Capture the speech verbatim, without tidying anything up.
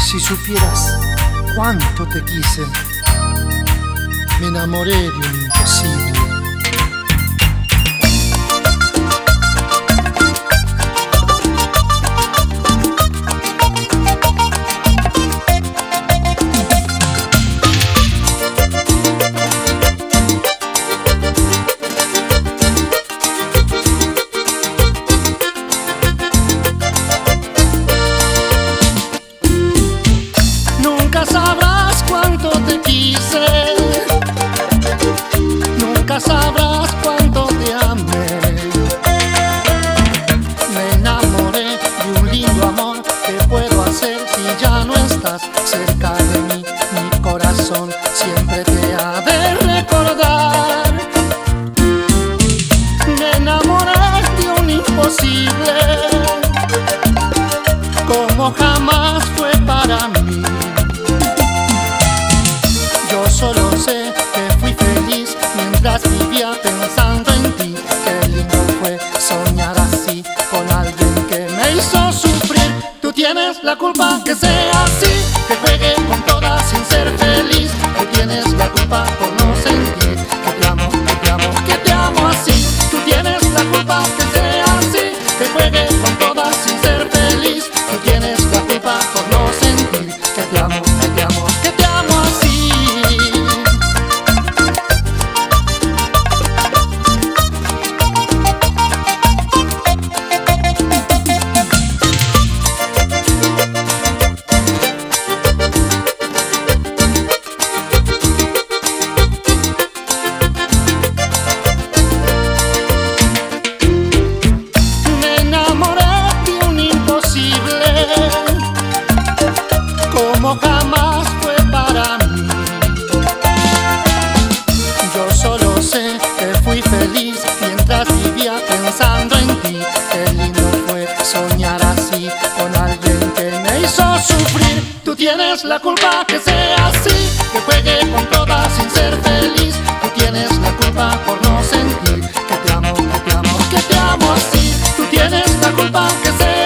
Si supieras cuánto te quise, me enamoré de un imposible. Nunca sabrás cuánto te quise, nunca sabrás cuánto te amé. Me enamoré de un lindo amor. ¿Qué puedo hacer si ya no estás cerca de mí? Mi corazón siempre te ha de recordar. Me enamoré de un imposible, como jamás fue para mí. Solo sé que fui feliz mientras vivía pensando en ti. Qué lindo fue soñar así con alguien que me hizo sufrir. Tú tienes la culpa que sea así, que juegue con todas sin ser feliz. Tú tienes la culpa por no sentir que te amo, que te amo, que te amo así. Tú tienes la culpa que sea así, que juegue con todas sin ser feliz. Tú tienes la culpa por no sentir que te amo, que te amo, que te amo así. Como jamás fue para mí. Yo solo sé que fui feliz mientras vivía pensando en ti. Qué lindo fue soñar así con alguien que me hizo sufrir. Tú tienes la culpa que sea así, que juegue con todas sin ser feliz. Tú tienes la culpa por no sentir que te amo, que te amo, que te amo así. Tú tienes la culpa que sea